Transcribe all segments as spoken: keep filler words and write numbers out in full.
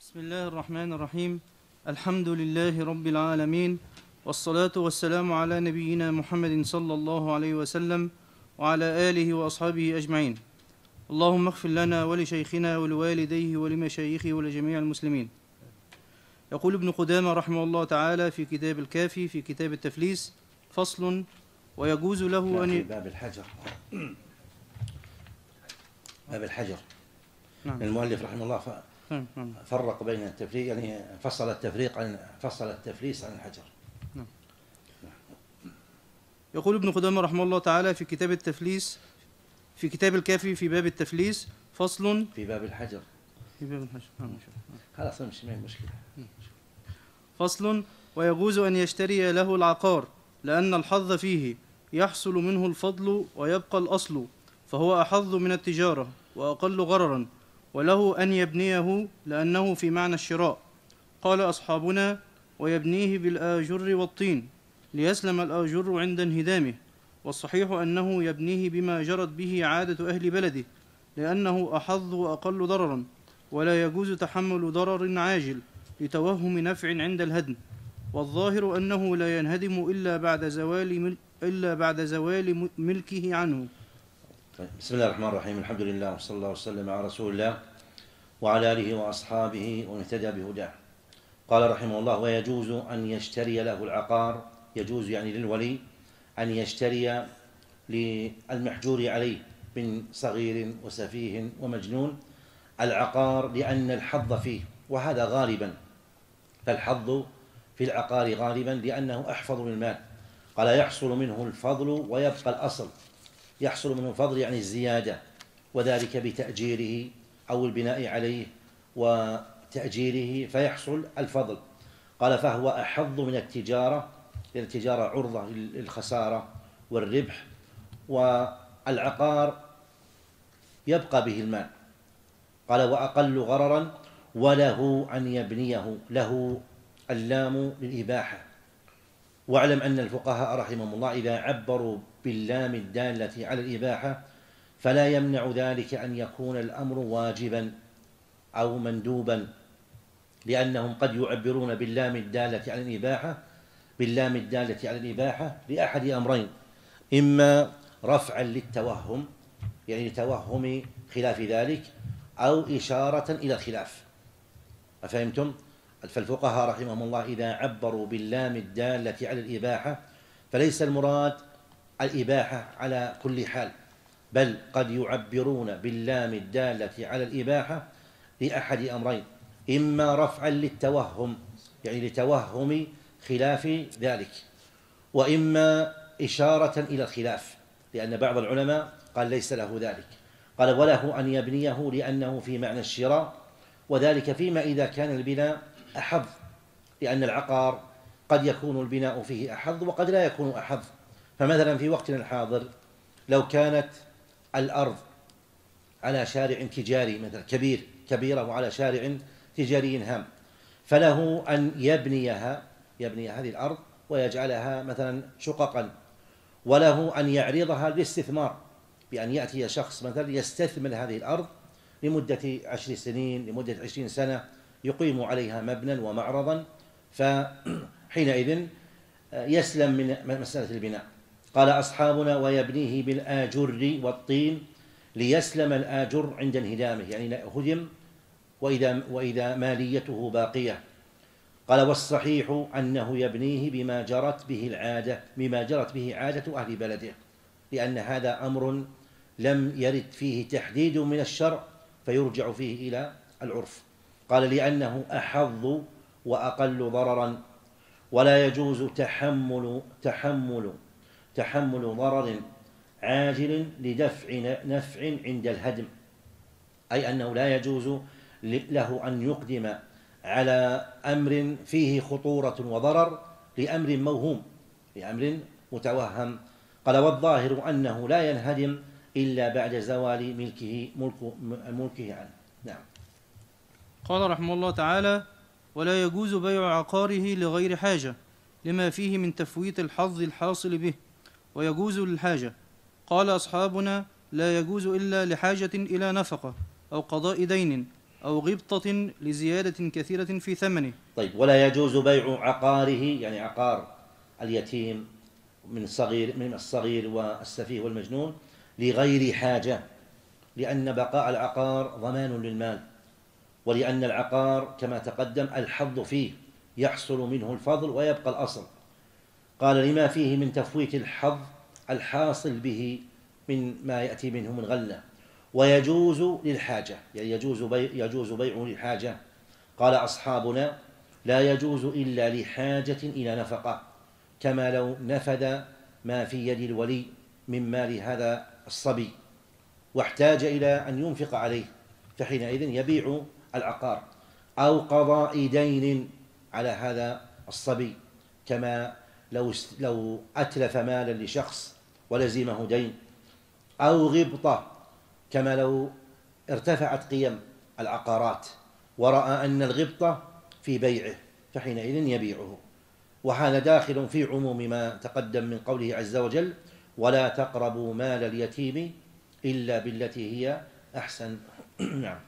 بسم الله الرحمن الرحيم. الحمد لله رب العالمين، والصلاة والسلام على نبينا محمد صلى الله عليه وسلم وعلى آله وأصحابه أجمعين. اللهم اغفر لنا ولشيخنا ولوالديه ولمشايخه ولجميع المسلمين. يقول ابن قدامة رحمه الله تعالى في كتاب الكافي في كتاب التفليس: فصل: ويجوز له أن في باب الحجر باب الحجر نعم. المؤلف رحمه الله ف... نعم. نعم. فرق بين التفريق، يعني فصل التفريق عن فصل التفليس عن الحجر. نعم. يقول ابن قدامة رحمه الله تعالى في كتاب التفليس في كتاب الكافي في باب التفليس: فصل في باب الحجر في باب الحجر. نعم. خلاص مش ما هي مشكلة. فصل: ويجوز أن يشتري له العقار، لأن الحظ فيه يحصل منه الفضل ويبقى الأصل، فهو أحظ من التجارة وأقل غررا، وله أن يبنيه لأنه في معنى الشراء. قال أصحابنا: ويبنيه بالآجر والطين ليسلم الآجر عند انهدامه. والصحيح أنه يبنيه بما جرت به عادة أهل بلده، لأنه أحظ وأقل ضررا، ولا يجوز تحمل ضرر عاجل لتوهم نفع عند الهدم. والظاهر أنه لا ينهدم إلا بعد زوال مل... إلا بعد زوال ملكه عنه. بسم الله الرحمن الرحيم. الحمد لله وصلى الله وسلم على رسول الله وعلى آله وأصحابه ومن اهتدى بهداه. قال رحمه الله: ويجوز أن يشتري له العقار. يجوز يعني للولي أن يشتري للمحجور عليه من صغير وسفيه ومجنون العقار، لأن الحظ فيه، وهذا غالبا، فالحظ في العقار غالبا لأنه أحفظ من المال. قال: يحصل منه الفضل ويبقى الأصل. يحصل منه الفضل يعني الزيادة، وذلك بتأجيره أو البناء عليه وتأجيره فيحصل الفضل. قال: فهو أحظ من التجارة، لأن التجارة عرضة للخسارة والربح، والعقار يبقى به المال. قال: وأقل غررا، وله أن يبنيه، له اللام للإباحة. واعلم أن الفقهاء رحمهم الله إذا عبروا باللام الدالة على الإباحة فلا يمنع ذلك أن يكون الأمر واجبا أو مندوبا، لأنهم قد يعبرون باللام الدالة على الإباحة باللام الدالة على الإباحة لأحد أمرين: إما رفعا للتوهم، يعني لتوهم خلاف ذلك، أو إشارة إلى الخلاف. أفهمتم؟ فالفقهاء رحمهم الله إذا عبروا باللام الدالة على الإباحة فليس المراد الإباحة على كل حال، بل قد يعبرون باللام الدالة على الإباحة لأحد أمرين: إما رفعا للتوهم، يعني لتوهم خلاف ذلك، وإما إشارة إلى الخلاف، لأن بعض العلماء قال ليس له ذلك. قال: وله أن يبنيه لأنه في معنى الشراء، وذلك فيما إذا كان البناء أحظ، لأن العقار قد يكون البناء فيه أحظ وقد لا يكون أحظ. فمثلا في وقتنا الحاضر لو كانت الأرض على شارع تجاري مثلا كبير كبيرة وعلى شارع تجاري هام، فله أن يبنيها يبني هذه الأرض ويجعلها مثلا شققا، وله أن يعرضها للاستثمار، بأن يأتي شخص مثلا يستثمر هذه الأرض لمدة عشر سنين لمدة عشرين سنة، يقيم عليها مبنى ومعرضا، فحينئذ يسلم من مسألة البناء. قال أصحابنا: ويبنيه بالآجر والطين ليسلم الآجر عند انهدامه، يعني هدم وإذا, وإذا ماليته باقية. قال: والصحيح أنه يبنيه بما جرت به العادة بما جرت به عادة أهل بلده، لأن هذا أمر لم يرد فيه تحديد من الشرع فيرجع فيه إلى العرف. قال: لأنه أحظ وأقل ضررا، ولا يجوز تحمل تحمل تحمل ضرر عاجل لدفع نفع عند الهدم، أي أنه لا يجوز له أن يقدم على أمر فيه خطورة وضرر لأمر موهوم لأمر متوهم. قال: والظاهر أنه لا ينهدم إلا بعد زوال ملكه ملك ملكه عنه. نعم. قال رحمه الله تعالى: ولا يجوز بيع عقاره لغير حاجة لما فيه من تفويت الحظ الحاصل به، ويجوز للحاجة. قال أصحابنا: لا يجوز إلا لحاجة إلى نفقة أو قضاء دين أو غبطة لزيادة كثيرة في ثمنه. طيب، ولا يجوز بيع عقاره، يعني عقار اليتيم من صغير من الصغير والسفيه والمجنون، لغير حاجة، لأن بقاء العقار ضمان للمال، ولأن العقار كما تقدم الحظ فيه يحصل منه الفضل ويبقى الأصل. قال لما فيه من تفويت الحظ الحاصل به من ما يأتي منه من غلة. ويجوز للحاجة، يعني يجوز بيع يجوز بيعه للحاجة. قال أصحابنا لا يجوز إلا لحاجة إلى نفقة، كما لو نفد ما في يد الولي من مال هذا الصبي واحتاج إلى أن ينفق عليه، فحينئذ يبيع العقار. أو قضاء دين على هذا الصبي، كما لو لو أتلف مالا لشخص ولزمه دين. أو غبطة، كما لو ارتفعت قيم العقارات ورأى أن الغبطة في بيعه، فحينئذ يبيعه. وهذا داخل في عموم ما تقدم من قوله عز وجل: ولا تقربوا مال اليتيم إلا بالتي هي أحسن. نعم.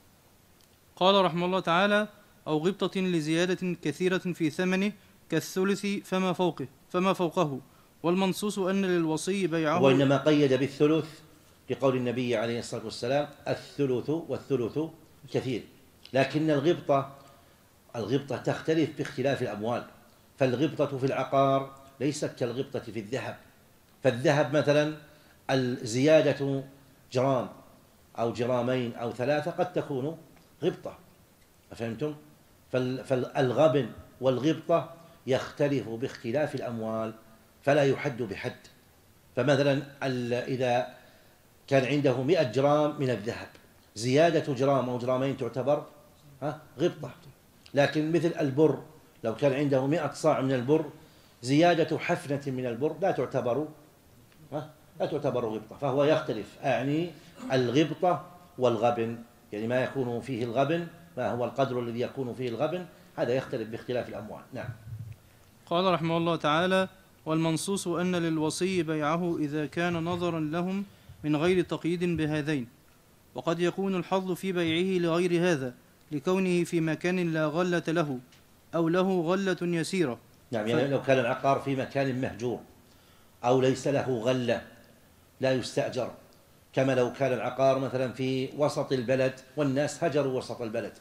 قال رحمه الله تعالى: أو غبطة لزيادة كثيرة في ثمنه كالثلث فما فوقه فما فوقه والمنصوص أن للوصي بيعه. وإنما قيد بالثلث لقول النبي عليه الصلاة والسلام: الثلث، والثلث كثير. لكن الغبطة الغبطة تختلف باختلاف الأموال، فالغبطة في العقار ليست كالغبطة في الذهب. فالذهب مثلا الزيادة جرام أو جرامين أو ثلاثة قد تكون غبطة، أفهمتم؟ فالغبن والغبطة يختلف باختلاف الأموال، فلا يحد بحد. فمثلا إذا كان عنده مئة جرام من الذهب، زيادة جرام أو جرامين تعتبر غبطة. لكن مثل البر، لو كان عنده مئة صاع من البر، زيادة حفنة من البر لا تعتبر لا تعتبر غبطة. فهو يختلف، أعني الغبطة والغبن، يعني ما يكون فيه الغبن، ما هو القدر الذي يكون فيه الغبن، هذا يختلف باختلاف الأموال. نعم. قال رحمه الله تعالى: والمنصوص أن للوصي بيعه إذا كان نظرا لهم من غير تقييد بهذين. وقد يكون الحظ في بيعه لغير هذا، لكونه في مكان لا غلة له أو له غلة يسيرة. نعم، يعني ف... لو كان العقار في مكان مهجور أو ليس له غلة لا يستأجر، كما لو كان العقار مثلا في وسط البلد والناس هجروا وسط البلد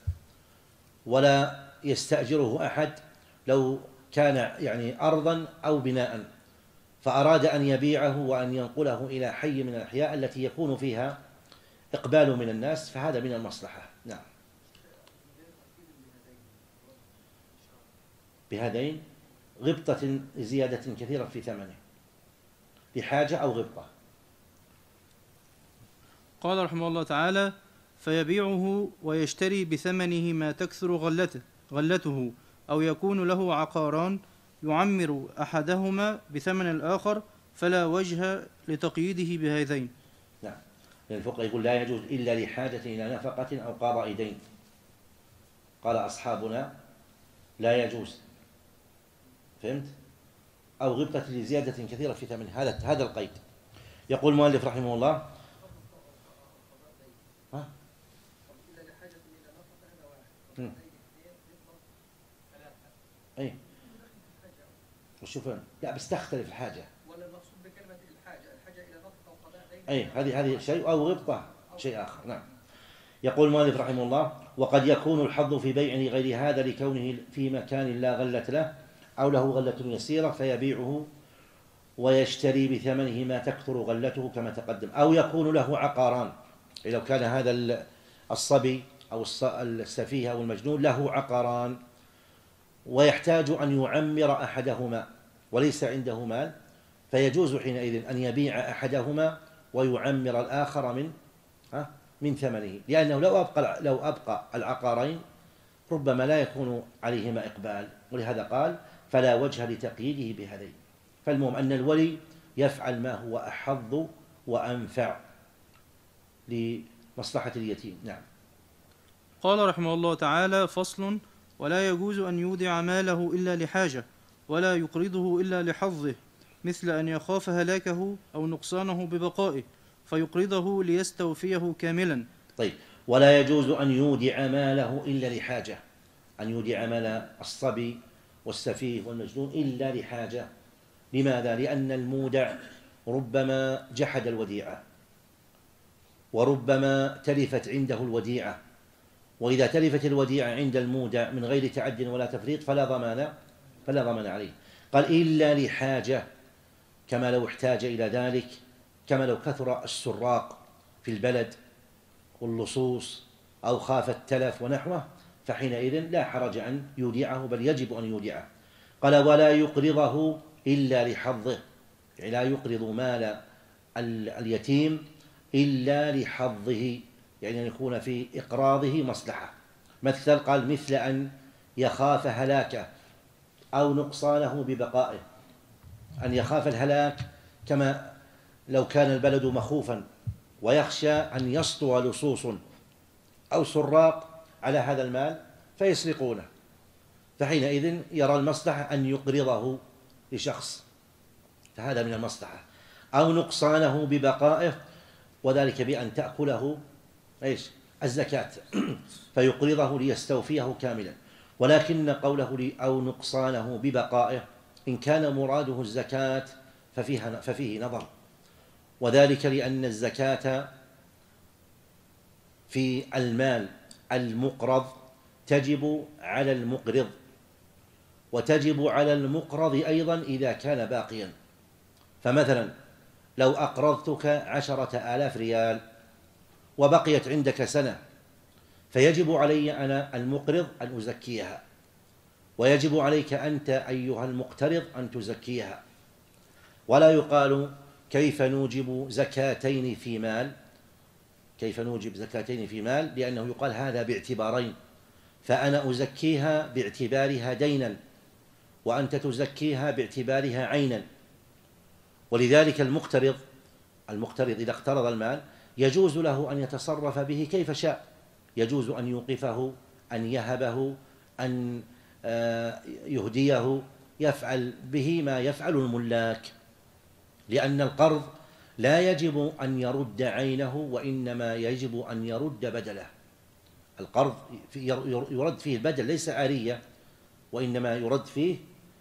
ولا يستأجره أحد، لو كان يعني أرضا أو بناء، فأراد أن يبيعه وأن ينقله إلى حي من الأحياء التي يكون فيها إقبال من الناس، فهذا من المصلحة. نعم. بهذين غبطة زيادة كثيرة في ثمنه لحاجة أو غبطة. قال رحمه الله تعالى: فيبيعه ويشتري بثمنه ما تكثر غلته غلته أو يكون له عقاران يعمر أحدهما بثمن الآخر، فلا وجه لتقييده بهذين. نعم، الفقه يقول لا يجوز إلا لحاجة إلى نفقة أو قضاء دين. قال أصحابنا لا يجوز، فهمت؟ أو غبطة لزيادة كثيرة في ثمن، هذا هذا القيد. يقول المؤلف رحمه الله: ها؟ أي وشوف، لا بس تختلف الحاجة، ولا المقصود بكلمة الحاجة الحاجة إلى نفقة وقضاء دين؟ أي هذه هذه شيء، أو غبطة شيء آخر. نعم. يقول المؤلف رحمه الله: وقد يكون الحظ في بيع لغير هذا لكونه في مكان لا غلة له أو له غلة يسيرة، فيبيعه ويشتري بثمنه ما تكثر غلته كما تقدم. أو يكون له عقاران، لو كان هذا الصبي أو السفيه أو المجنون له عقاران ويحتاج أن يعمر أحدهما وليس عنده مال، فيجوز حينئذ أن يبيع أحدهما ويعمر الآخر من من ثمنه، لأنه لو أبقى لو أبقى العقارين ربما لا يكون عليهما إقبال، ولهذا قال: فلا وجه لتقييده بهذين. فالمهم أن الولي يفعل ما هو أحظ وأنفع لمصلحة اليتيم. نعم. قال رحمه الله تعالى: فصل: ولا يجوز أن يودع ماله إلا لحاجة، ولا يقرضه إلا لحظه، مثل أن يخاف هلاكه أو نقصانه ببقائه فيقرضه ليستوفيه كاملا. طيب، ولا يجوز أن يودع ماله إلا لحاجة، أن يودع مال الصبي والسفيه والمجنون إلا لحاجة. لماذا؟ لأن المودع ربما جحد الوديعة، وربما تلفت عنده الوديعة، وإذا تلفت الوديعة عند المودع من غير تعد ولا تفريط فلا ضمان فلا ضمان عليه. قال إلا لحاجة، كما لو احتاج إلى ذلك، كما لو كثر السراق في البلد واللصوص أو خاف التلف ونحوه، فحينئذ لا حرج أن يودعه، بل يجب أن يودعه. قال ولا يقرضه إلا لحظه، يعني لا يقرض مال اليتيم إلا لحظه، يعني أن يكون في إقراضه مصلحة. مثل قال مثل أن يخاف هلاكه أو نقصانه ببقائه، أن يخاف الهلاك كما لو كان البلد مخوفا ويخشى أن يسطو لصوص أو سراق على هذا المال فيسرقونه، فحينئذ يرى المصلحة أن يقرضه لشخص، فهذا من المصلحة. أو نقصانه ببقائه، وذلك بأن تأكله إيش؟ الزكاة فيقرضه ليستوفيه كاملا. ولكن قوله لي أو نقصانه ببقائه إن كان مراده الزكاة ففيها ففيه نظر، وذلك لأن الزكاة في المال المقرض تجب على المقرض، وتجب على المقرض أيضا إذا كان باقيا. فمثلا لو أقرضتك عشرة آلاف ريال وبقيت عندك سنة، فيجب علي أنا المقرض أن أزكيها، ويجب عليك أنت أيها المقترض أن تزكيها. ولا يقال كيف نوجب زكاتين في مال، كيف نوجب زكاتين في مال، لأنه يقال هذا باعتبارين، فأنا أزكيها باعتبارها دينا وأنت تزكيها باعتبارها عينا. ولذلك المقترض المقترض إذا اقترض المال يجوز له أن يتصرف به كيف شاء، يجوز أن يوقفه، أن يهبه، أن يهديه، يفعل به ما يفعل الملاك، لأن القرض لا يجب أن يرد عينه، وإنما يجب أن يرد بدله. القرض يرد فيه البدل ليس عارية، وإنما يرد فيه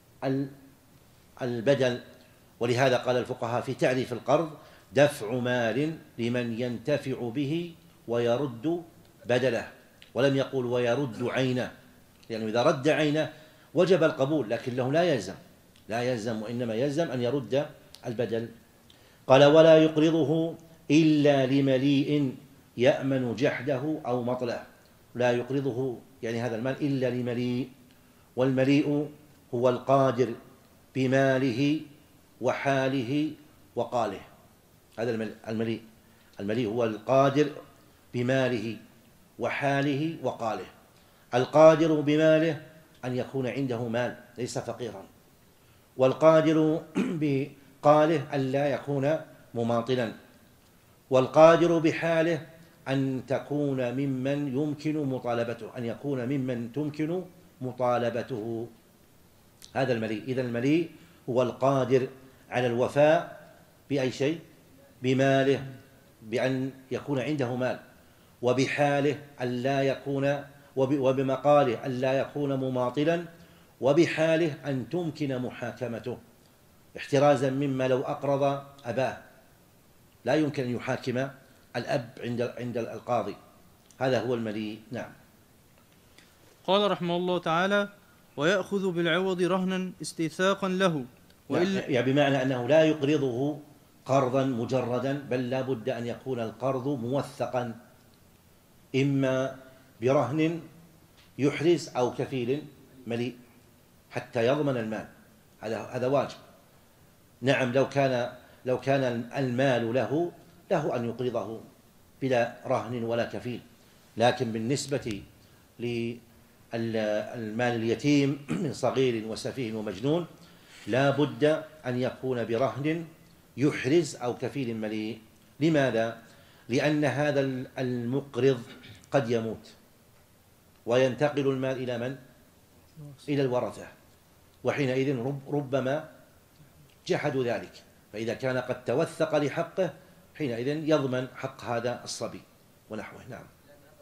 البدل. ولهذا قال الفقهاء في تعريف القرض دفع مال لمن ينتفع به ويرد بدله، ولم يقول ويرد عينه، لأنه إذا رد عينه وجب القبول، لكنه لا يلزم لا يلزم وإنما يلزم أن يرد البدل. قال ولا يقرضه إلا لمليء يأمن جحده أو مطله، لا يقرضه يعني هذا المال إلا لمليء، والمليء هو القادر بماله وحاله وقاله. هذا المليء المليء هو القادر بماله وحاله وقاله. القادر بماله أن يكون عنده مال ليس فقيرا، والقادر بقاله أن لا يكون مماطلا، والقادر بحاله أن تكون ممن يمكن مطالبته، أن يكون ممن تمكن مطالبته. هذا المليء. إذا المليء هو القادر على الوفاء بأي شيء؟ بماله، بأن يكون عنده مال، وبحاله أن لا يكون، وبمقاله أن لا يكون مماطلا، وبحاله أن تمكن محاكمته، احترازا مما لو أقرض أباه لا يمكن أن يحاكم الأب عند عند القاضي. هذا هو المليء. نعم. قال رحمه الله تعالى ويأخذ بالعوض رهنا استيثاقا له، وإلا يعني بمعنى أنه لا يقرضه قرضا مجردا، بل لا بد أن يكون القرض موثقا، إما برهن يحرز أو كفيل مليء حتى يضمن المال، هذا هذا واجب. نعم لو كان لو كان المال له له أن يقرضه بلا رهن ولا كفيل، لكن بالنسبة للمال اليتيم من صغير وسفيه ومجنون لا بد أن يكون برهن يحرز أو كفيل مليء. لماذا؟ لأن هذا المقرض قد يموت وينتقل المال إلى من؟ إلى الورثة، وحينئذ ربما جحدوا ذلك، فإذا كان قد توثق لحقه حينئذ يضمن حق هذا الصبي ونحوه. نعم.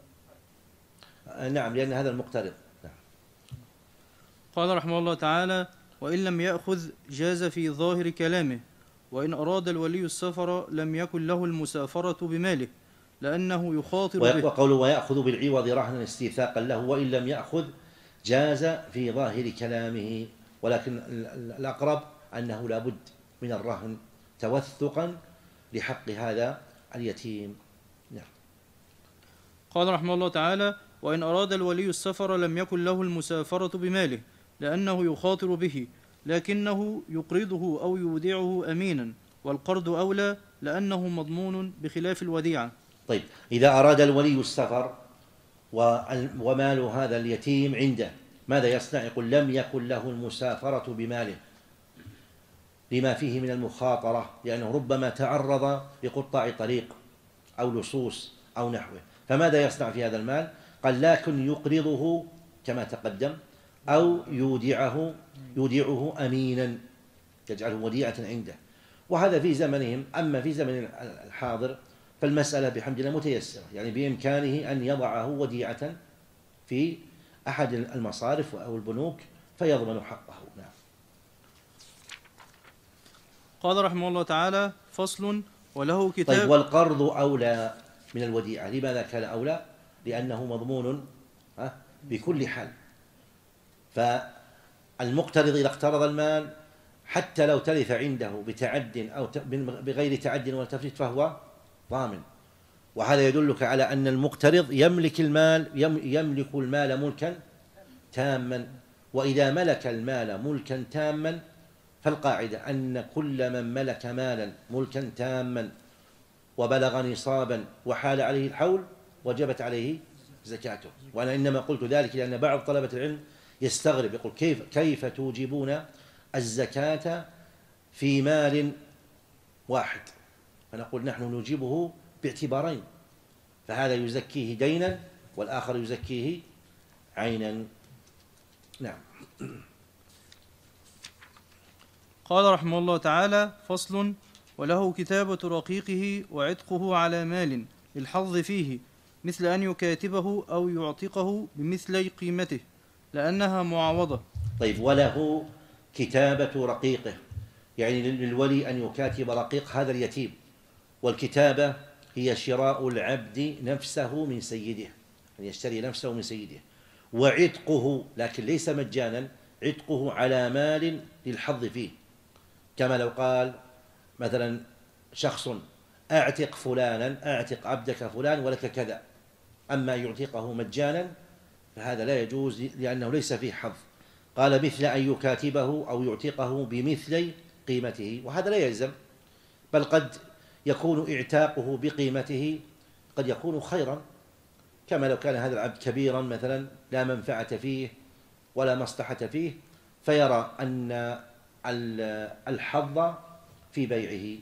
نعم، لأن هذا المقترض. نعم. قال رحمه الله تعالى: وإن لم يأخذ جاز في ظاهر كلامه، وإن أراد الولي السفر لم يكن له المسافرة بماله، لأنه يخاطر به. وقوله ويأخذ بالعوض رهنا استيثاقا له، وإن لم يأخذ جاز في ظاهر كلامه، ولكن الأقرب أنه لا بد من الرهن توثقا لحق هذا اليتيم. نعم. قال رحمه الله تعالى: وإن أراد الولي السفر لم يكن له المسافرة بماله، لأنه يخاطر به، لكنه يقرضه أو يودعه أمينا، والقرض أولى لأنه مضمون بخلاف الوديعة. طيب، إذا أراد الولي السفر ومال هذا اليتيم عنده، ماذا يصنع؟ يقول لم يكن له المسافرة بماله لما فيه من المخاطرة، لأنه ربما تعرض لقطاع طريق أو لصوص أو نحوه، فماذا يصنع في هذا المال؟ قال لكن يقرضه كما تقدم، أو يودعه يودعه أمينا، يجعله وديعة عنده. وهذا في زمنهم. أما في زمن الحاضر فالمسألة بحمد الله متيسرة، يعني بإمكانه أن يضعه وديعة في أحد المصارف أو البنوك فيضمن حقه. نعم. قال رحمه الله تعالى: فصل: وله كتاب. طيب، والقرض أولى من الوديعة. لماذا كان أولى؟ لأنه مضمون بكل حال. فالمقترض إذا اقترض المال حتى لو تلف عنده بتعد أو بغير تعد ولا تفريط فهو ضامن. وهذا يدلك على أن المقترض يملك المال يملك المال ملكا تاما. وإذا ملك المال ملكا تاما فالقاعدة أن كل من ملك مالا ملكا تاما وبلغ نصابا وحال عليه الحول وجبت عليه زكاته. وأنا إنما قلت ذلك لأن بعض طلبة العلم يستغرب، يقول كيف كيف توجبون الزكاة في مال واحد؟ فنقول نحن نجيبه باعتبارين، فهذا يزكيه دينا والآخر يزكيه عينا. نعم. قال رحمه الله تعالى: فصل: وله كتابة رقيقه وعتقه على مال للحظ فيه، مثل أن يكاتبه أو يعتقه بمثل قيمته، لأنها معاوضة. طيب، وله كتابة رقيقه، يعني للولي أن يكاتب رقيق هذا اليتيم. والكتابة هي شراء العبد نفسه من سيده، أن يشتري نفسه من سيده. وعتقه، لكن ليس مجانا، عتقه على مال للحظ فيه، كما لو قال مثلا شخص أعتق فلانا، أعتق عبدك فلان ولك كذا. أما يعتقه مجانا فهذا لا يجوز لأنه ليس فيه حظ. قال مثل أن يكاتبه أو يعتقه بمثل قيمته، وهذا لا يلزم، بل قد يكون اعتاقه بقيمته قد يكون خيرا، كما لو كان هذا العبد كبيرا مثلا لا منفعة فيه ولا مصلحة فيه، فيرى أن الحظ في بيعه.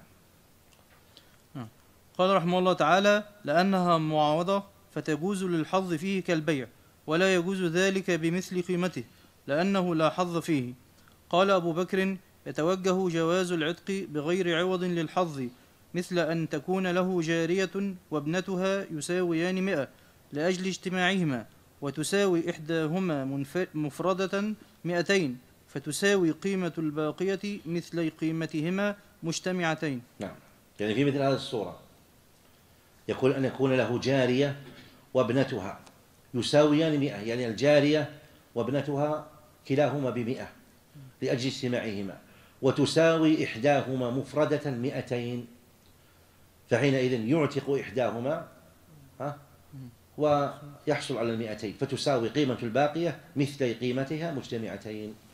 نعم. قال رحمه الله تعالى: لأنها معاوضة فتجوز للحظ فيه كالبيع، ولا يجوز ذلك بمثل قيمته لأنه لا حظ فيه. قال أبو بكر: يتوجه جواز العتق بغير عوض للحظ، مثل أن تكون له جارية وابنتها يساويان مئة لأجل اجتماعهما، وتساوي إحداهما مفردة مئتين، فتساوي قيمة الباقية مثل قيمتهما مجتمعتين. نعم. يعني في مثل هذه الصورة يقول أن يكون له جارية وابنتها يساويان مئة، يعني الجارية وابنتها كلاهما بمئة لأجل اجتماعهما، وتساوي إحداهما مفردة مئتين، فحينئذ يعتق إحداهما ها ويحصل على المئتين، فتساوي قيمة الباقية مثل قيمتها مجتمعتين.